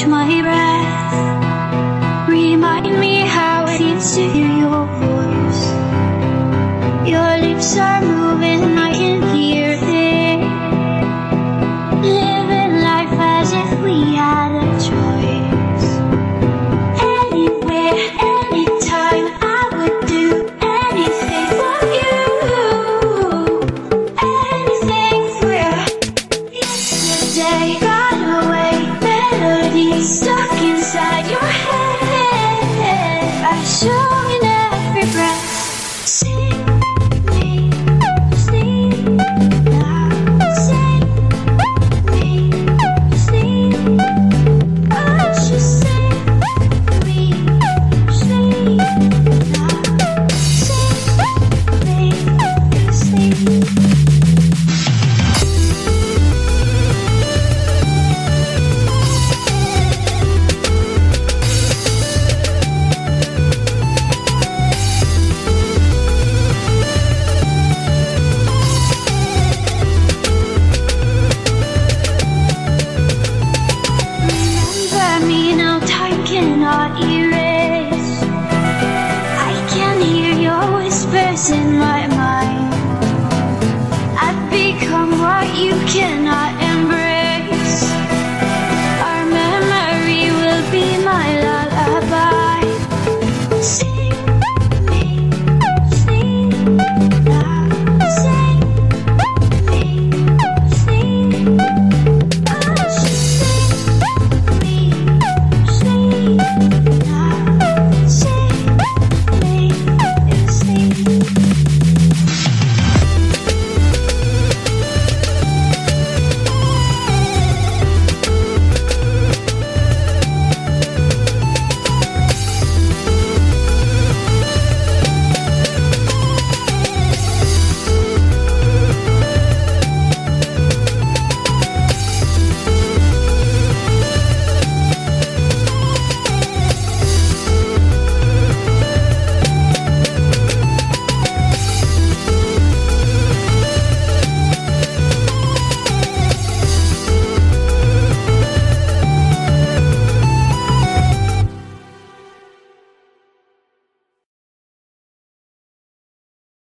catch my breath. Remind me how it is to hear your voice. Your lips are moving, I can hear it. Living life as if we had a choice. Anywhere, anytime, I would do anything for you. Anything for you. Yesterday got away, melodies stuck inside your head. I show in every breath. Sing me sleep now. Sing me sleep. I should sing me sleep now. Sing me sleep. Remember me now, time cannot erase. I can hear your whispers in my mind.